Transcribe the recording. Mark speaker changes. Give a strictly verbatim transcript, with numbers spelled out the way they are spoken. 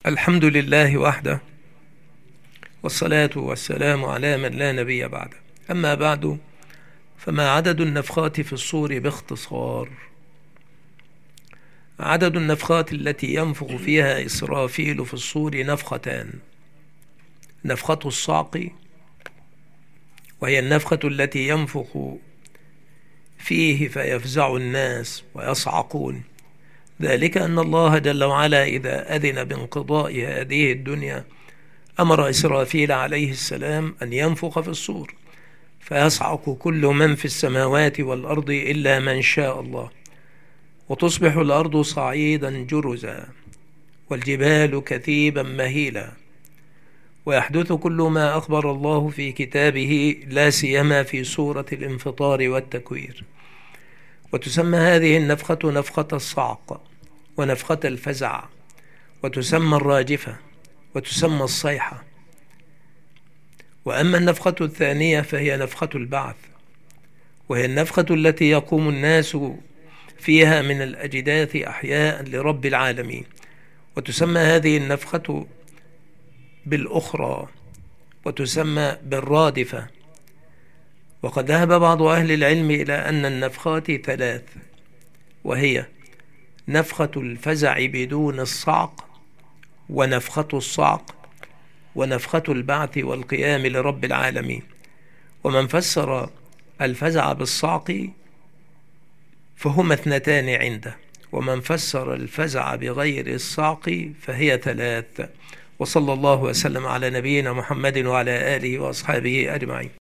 Speaker 1: الحمد لله وحده، والصلاة والسلام على من لا نبي بعده. أما بعد، فما عدد النفخات في الصور باختصار؟ عدد النفخات التي ينفخ فيها إسرافيل في الصور نفختان: نفخة الصعق، وهي النفخة التي ينفخ فيه فيفزع الناس ويصعقون، ذلك أن الله جل وعلا إذا أذن بانقضاء هذه الدنيا أمر إسرافيل عليه السلام أن ينفخ في الصور فيصعق كل من في السماوات والأرض إلا من شاء الله، وتصبح الأرض صعيدا جرزا والجبال كثيبا مهيلا، ويحدث كل ما أخبر الله في كتابه، لا سيما في سورة الانفطار والتكوير. وتسمى هذه النفخة نفخة الصعق، ونفخة الفزع، وتسمى الراجفة، وتسمى الصيحة. وأما النفخة الثانية فهي نفخة البعث، وهي النفخة التي يقوم الناس فيها من الأجداث أحياء لرب العالمين، وتسمى هذه النفخة بالأخرى، وتسمى بالرادفة. وقد ذهب بعض أهل العلم إلى أن النفخات ثلاث، وهي نفخة الفزع بدون الصعق، ونفخة الصعق، ونفخة البعث والقيام لرب العالمين. ومن فسر الفزع بالصعق فهما اثنتان عنده، ومن فسر الفزع بغير الصعق فهي ثلاث. وصلى الله وسلم على نبينا محمد وعلى آله وأصحابه أجمعين.